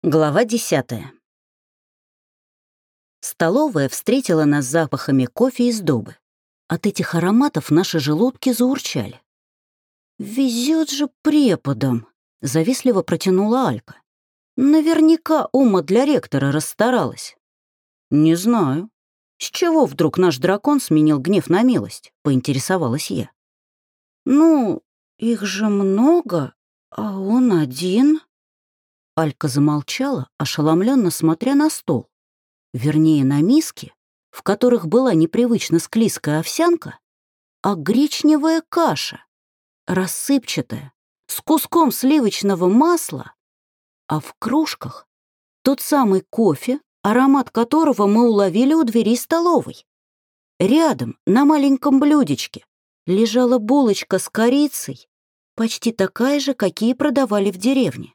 Глава 10. Столовая встретила нас запахами кофе и сдобы. От этих ароматов наши желудки заурчали. «Везет же преподам!» — завистливо протянула Алька. «Наверняка Ума для ректора расстаралась». «Не знаю. С чего вдруг наш дракон сменил гнев на милость?» — поинтересовалась я. «Ну, их же много, а он один». Алька замолчала, ошеломленно смотря на стол. Вернее, на миски, в которых была непривычно склизкая овсянка, а гречневая каша, рассыпчатая, с куском сливочного масла, а в кружках тот самый кофе, аромат которого мы уловили у двери столовой. Рядом, на маленьком блюдечке, лежала булочка с корицей, почти такая же, какие продавали в деревне.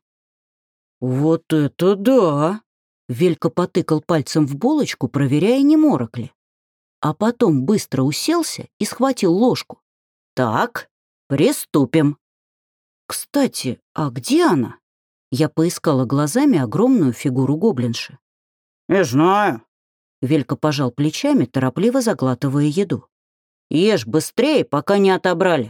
«Вот это да!» — Велька потыкал пальцем в булочку, проверяя, не морок ли. А потом быстро уселся и схватил ложку. «Так, приступим». «Кстати, а где она?» Я поискала глазами огромную фигуру гоблинши. «Не знаю». Велька пожал плечами, торопливо заглатывая еду. «Ешь быстрее, пока не отобрали».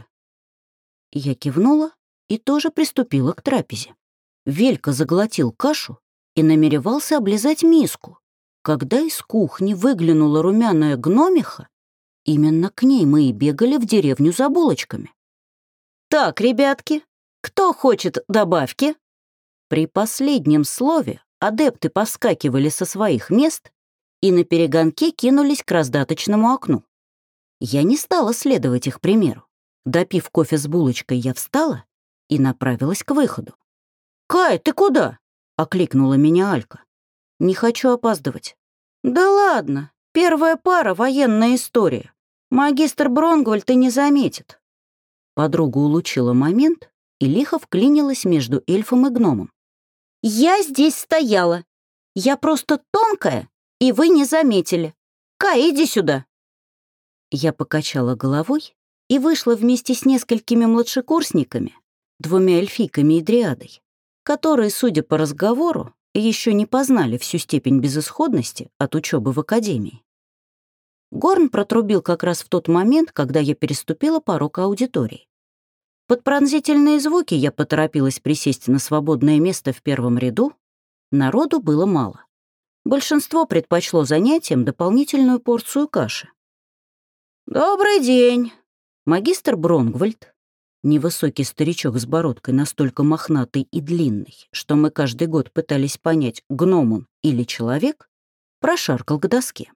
Я кивнула и тоже приступила к трапезе. Велька заглотил кашу и намеревался облизать миску, когда из кухни выглянула румяная гномиха. Именно к ней мы и бегали в деревню за булочками. «Так, ребятки, кто хочет добавки?» При последнем слове адепты повскакивали со своих мест и наперегонки кинулись к раздаточному окну. Я не стала следовать их примеру. Допив кофе с булочкой, я встала и направилась к выходу. «Кай, ты куда?» — окликнула меня Алька. «Не хочу опаздывать». «Да ладно, первая пара — военная история. Магистр Бронгвальд и не заметит». Подруга улучила момент и лихо вклинилась между эльфом и гномом. «Я здесь стояла. Я просто тонкая, и вы не заметили. Кай, иди сюда». Я покачала головой и вышла вместе с несколькими младшекурсниками, 2 эльфийками и дриадой, которые, судя по разговору, еще не познали всю степень безысходности от учебы в академии. Горн протрубил как раз в тот момент, когда я переступила порог аудитории. Под пронзительные звуки я поторопилась присесть на свободное место в первом ряду. Народу было мало. Большинство предпочло занятиям дополнительную порцию каши. «Добрый день!» Магистр Бронгвальд, невысокий старичок с бородкой настолько мохнатый и длинный, что мы каждый год пытались понять, гном он или человек, прошаркал к доске.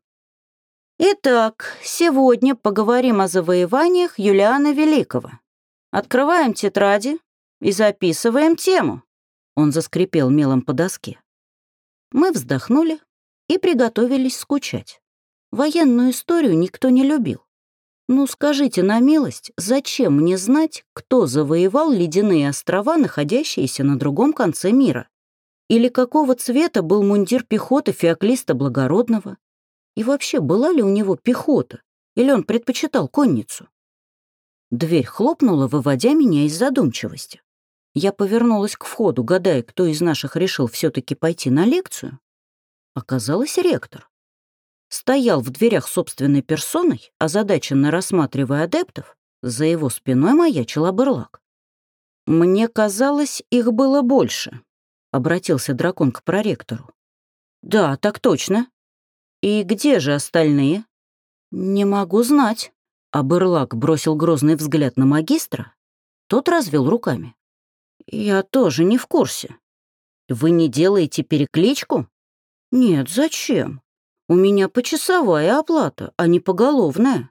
«Итак, сегодня поговорим о завоеваниях Юлиана Великого. Открываем тетради и записываем тему». Он заскрипел мелом по доске. Мы вздохнули и приготовились скучать. Военную историю никто не любил. Ну, скажите на милость, зачем мне знать, кто завоевал ледяные острова, находящиеся на другом конце мира? Или какого цвета был мундир пехоты Феоклиста Благородного? И вообще, была ли у него пехота? Или он предпочитал конницу? Дверь хлопнула, выводя меня из задумчивости. Я повернулась к входу, гадая, кто из наших решил все-таки пойти на лекцию. Оказалось, ректор. Стоял в дверях собственной персоной, озадаченно рассматривая адептов, за его спиной маячил Аберлак. «Мне казалось, их было больше», — обратился дракон к проректору. «Да, так точно. И где же остальные?» «Не могу знать», — Аберлак бросил грозный взгляд на магистра. Тот развел руками. «Я тоже не в курсе. Вы не делаете перекличку?» «Нет, зачем? У меня почасовая оплата, а не поголовная».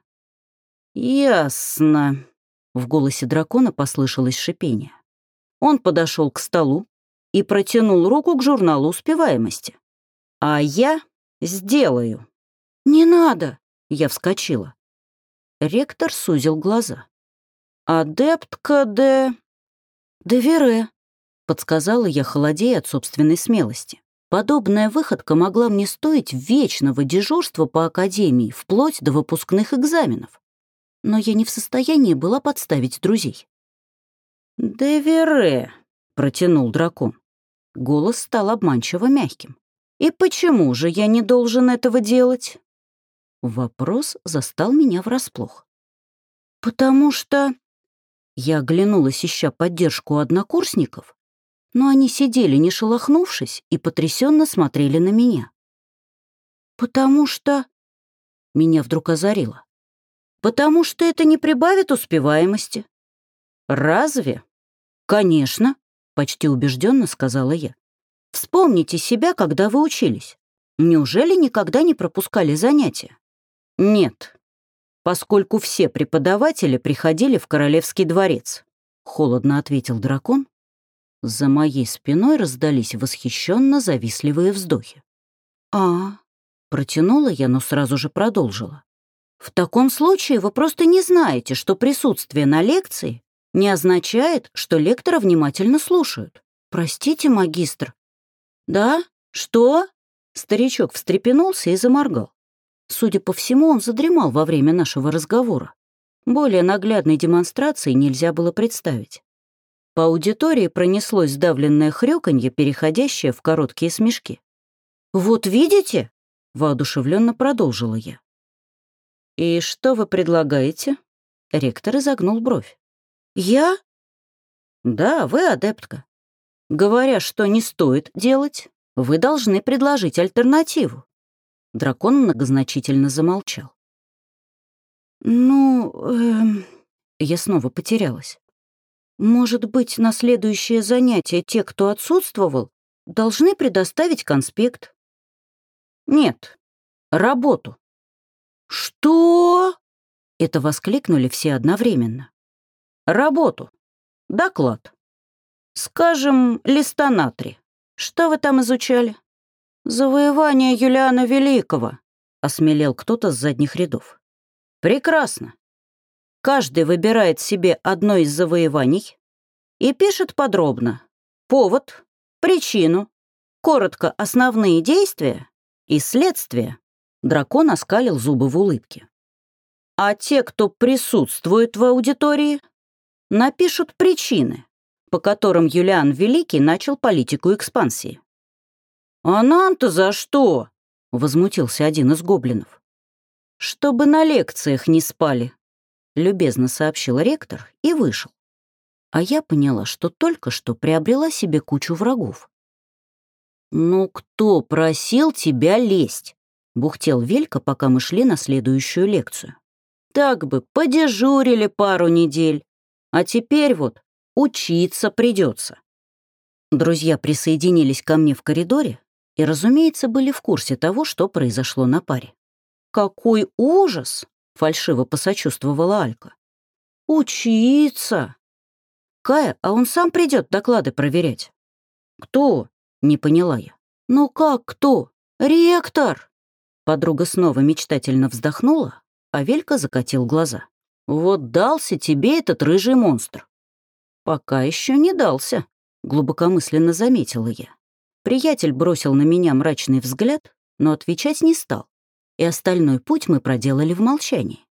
«Ясно», — в голосе дракона послышалось шипение. Он подошел к столу и протянул руку к журналу успеваемости. «А я сделаю». «Не надо», — я вскочила. Ректор сузил глаза. «Адептка де Вере», — подсказала я, холодея от собственной смелости. Подобная выходка могла мне стоить вечного дежурства по академии вплоть до выпускных экзаменов. Но я не в состоянии была подставить друзей. «Де Вере», — протянул дракон. Голос стал обманчиво мягким. «И почему же я не должен этого делать?» Вопрос застал меня врасплох. «Потому что...» Я оглянулась, ища поддержку однокурсников, но они сидели, не шелохнувшись, и потрясенно смотрели на меня. «Потому что...» Меня вдруг озарило. «Потому что это не прибавит успеваемости». «Разве?» «Конечно», — почти убежденно сказала я. «Вспомните себя, когда вы учились. Неужели никогда не пропускали занятия?» «Нет, поскольку все преподаватели приходили в Королевский дворец», — холодно ответил дракон. За моей спиной раздались восхищенно завистливые вздохи. Протянула я, но сразу же продолжила. «В таком случае вы просто не знаете, что присутствие на лекции не означает, что лектора внимательно слушают. Простите, магистр». «Да? Что?» Старичок встрепенулся и заморгал. Судя по всему, он задремал во время нашего разговора. Более наглядной демонстрации нельзя было представить. По аудитории пронеслось сдавленное хрюканье, переходящее в короткие смешки. «Вот видите?» — воодушевленно продолжила я. «И что вы предлагаете?» Ректор изогнул бровь. «Я?» «Да, вы адептка. Говоря, что не стоит делать, вы должны предложить альтернативу». Дракон многозначительно замолчал. Я снова потерялась. «Может быть, на следующее занятие те, кто отсутствовал, должны предоставить конспект?» «Нет, работу». «Что?» — это воскликнули все одновременно. «Работу. Доклад. Скажем, листонатрий. Что вы там изучали?» «Завоевание Юлиана Великого», — осмелел кто-то с задних рядов. «Прекрасно. Каждый выбирает себе одно из завоеваний и пишет подробно повод, причину, коротко основные действия и следствия». Дракон оскалил зубы в улыбке. «А те, кто присутствует в аудитории, напишут причины, по которым Юлиан Великий начал политику экспансии». «А нам-то за что?» — возмутился один из гоблинов. «Чтобы на лекциях не спали», — любезно сообщил ректор и вышел. А я поняла, что только что приобрела себе кучу врагов. «Ну кто просил тебя лезть?» — бухтел Велька, пока мы шли на следующую лекцию. «Так бы подежурили пару недель, а теперь вот учиться придется». Друзья присоединились ко мне в коридоре и, разумеется, были в курсе того, что произошло на паре. «Какой ужас!» — фальшиво посочувствовала Алька. «Учиться!» «Кая, а он сам придет доклады проверять». «Кто?» — не поняла я. «Ну как кто? Ректор!» Подруга снова мечтательно вздохнула, а Велька закатил глаза. «Вот дался тебе этот рыжий монстр». «Пока еще не дался», — глубокомысленно заметила я. Приятель бросил на меня мрачный взгляд, но отвечать не стал, и остальной путь мы проделали в молчании.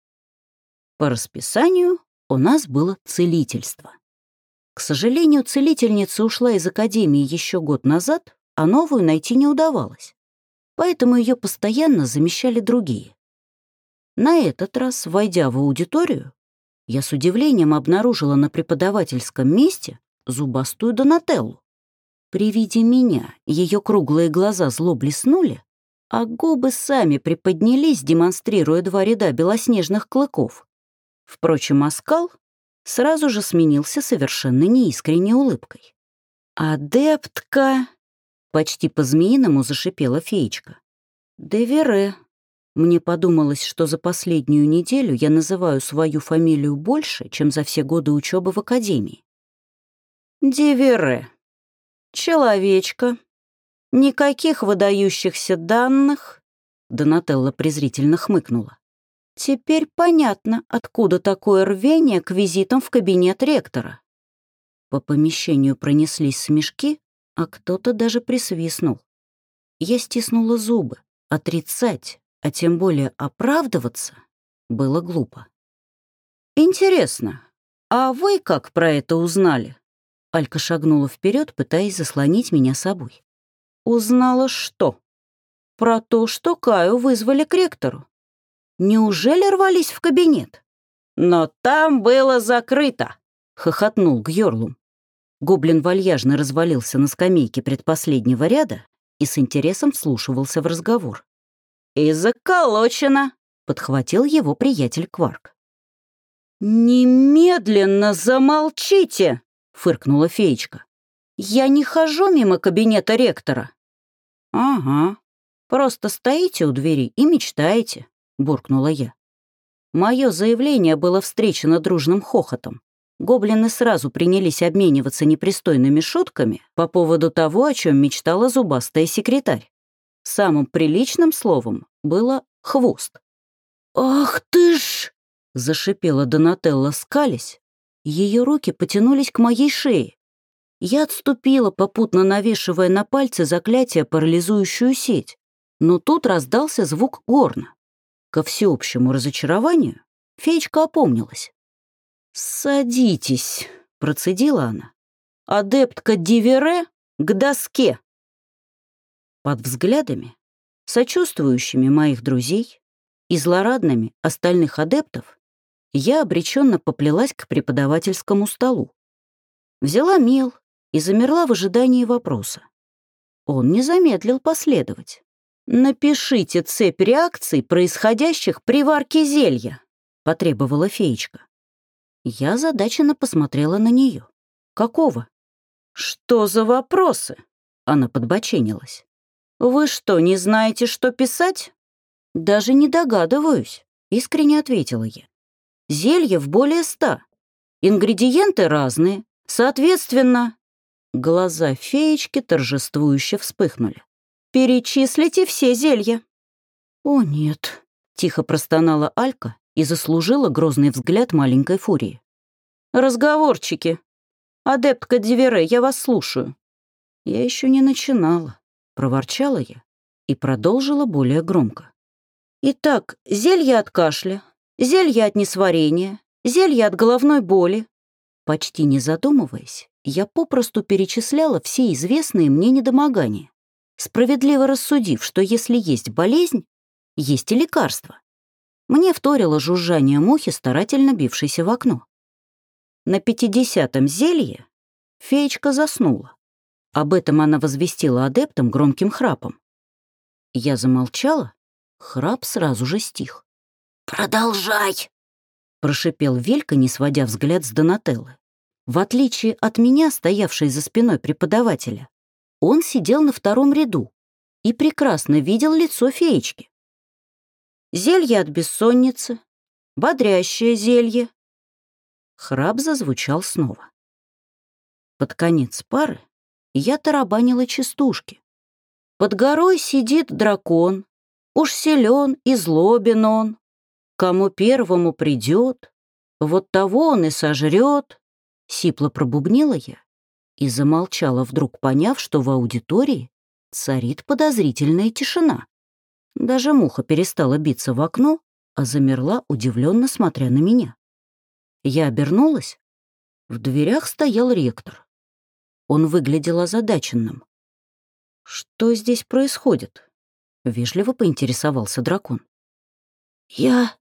По расписанию у нас было целительство. К сожалению, целительница ушла из академии еще год назад, а новую найти не удавалось, поэтому ее постоянно замещали другие. На этот раз, войдя в аудиторию, я с удивлением обнаружила на преподавательском месте зубастую Донателлу. При виде меня ее круглые глаза зло блеснули, а губы сами приподнялись, демонстрируя 2 ряда белоснежных клыков. Впрочем, оскал сразу же сменился совершенно неискренней улыбкой. «Адептка!» — почти по-змеиному зашипела феечка. «Девере». Мне подумалось, что за последнюю неделю я называю свою фамилию больше, чем за все годы учебы в академии. «Девере. Человечка. Никаких выдающихся данных», — Донателла презрительно хмыкнула. «Теперь понятно, откуда такое рвение к визитам в кабинет ректора». По помещению пронеслись смешки, а кто-то даже присвистнул. Я стиснула зубы. Отрицать, а тем более оправдываться, было глупо. «Интересно, а вы как про это узнали?» Алька шагнула вперед, пытаясь заслонить меня собой. «Узнала что? Про то, что Каю вызвали к ректору. Неужели рвались в кабинет?» «Но там было закрыто!» — хохотнул Гьорлум. Гоблин вальяжно развалился на скамейке предпоследнего ряда и с интересом вслушивался в разговор. «И заколочено!» — подхватил его приятель Кварк. «Немедленно замолчите!» — фыркнула феечка. «Я не хожу мимо кабинета ректора». «Ага, просто стоите у двери и мечтаете», — буркнула я. Мое заявление было встречено дружным хохотом. Гоблины сразу принялись обмениваться непристойными шутками по поводу того, о чем мечтала зубастая секретарь. Самым приличным словом было «хвост». «Ах ты ж!» — зашипела Донателла, скалясь. Ее руки потянулись к моей шее. Я отступила, попутно навешивая на пальцы заклятие парализующую сеть. Но тут раздался звук горна. Ко всеобщему разочарованию феечка опомнилась. «Садитесь», — процедила она. «Адептка Дивере к доске». Под взглядами, сочувствующими моих друзей и злорадными остальных адептов, я обреченно поплелась к преподавательскому столу. Взяла мел и замерла в ожидании вопроса. Он не замедлил последовать. «Напишите цепь реакций, происходящих при варке зелья», — потребовала феечка. Я озадаченно посмотрела на нее. «Какого?» «Что за вопросы?» — она подбоченилась. «Вы что, не знаете, что писать?» «Даже не догадываюсь», — искренне ответила я. «Зелья в более 100. Ингредиенты разные. Соответственно...» Глаза феечки торжествующе вспыхнули. «Перечислите все зелья». «О, нет», — тихо простонала Алька и заслужила грозный взгляд маленькой фурии. «Разговорчики. Адептка Дивере, я вас слушаю». «Я еще не начинала», — проворчала я и продолжила более громко. «Итак, зелье от кашля, зелье от несварения, зелье от головной боли». Почти не задумываясь, я попросту перечисляла все известные мне недомогания, справедливо рассудив, что если есть болезнь, есть и лекарство. Мне вторило жужжание мухи, старательно бившейся в окно. На 50-м зелье феечка заснула. Об этом она возвестила адептам громким храпом. Я замолчала, храп сразу же стих. «Продолжай!» — прошипел Велька, не сводя взгляд с Донателлы. В отличие от меня, стоявшей за спиной преподавателя, он сидел на втором ряду и прекрасно видел лицо феечки. Зелье от бессонницы, бодрящее зелье. Храп зазвучал снова. Под конец пары я тарабанила частушки. Под горой сидит дракон, уж силен и злобен он. Кому первому придет, вот того он и сожрет. Сипло пробубнила я и замолчала, вдруг поняв, что в аудитории царит подозрительная тишина. Даже муха перестала биться в окно, а замерла, удивленно смотря на меня. Я обернулась. В дверях стоял ректор. Он выглядел озадаченным. «Что здесь происходит?» — вежливо поинтересовался дракон. Я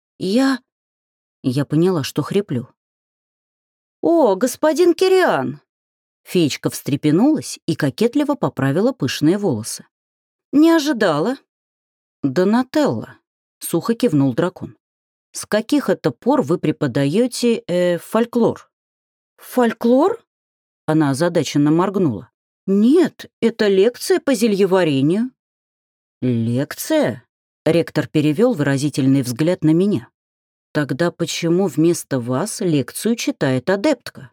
поняла, что хриплю. «О, господин Кириан!» Феечка встрепенулась и кокетливо поправила пышные волосы. «Не ожидала». «Донателла», — сухо кивнул дракон. «С каких это пор вы преподаете фольклор?» «Фольклор?» — она озадаченно моргнула. «Нет, это лекция по зельеварению». «Лекция?» — ректор перевел выразительный взгляд на меня. «Тогда почему вместо вас лекцию читает адептка?»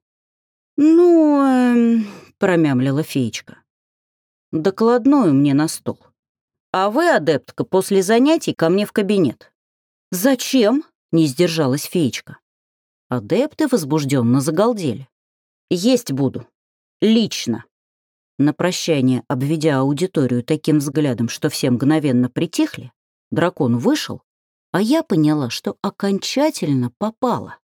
«Ну, промямлила феечка. «Докладную мне на стол. А вы, адептка, после занятий ко мне в кабинет». «Зачем?» — не сдержалась феечка. Адепты возбужденно загалдели. «Есть буду. Лично». На прощание, обведя аудиторию таким взглядом, что все мгновенно притихли, дракон вышел, а я поняла, что окончательно попала.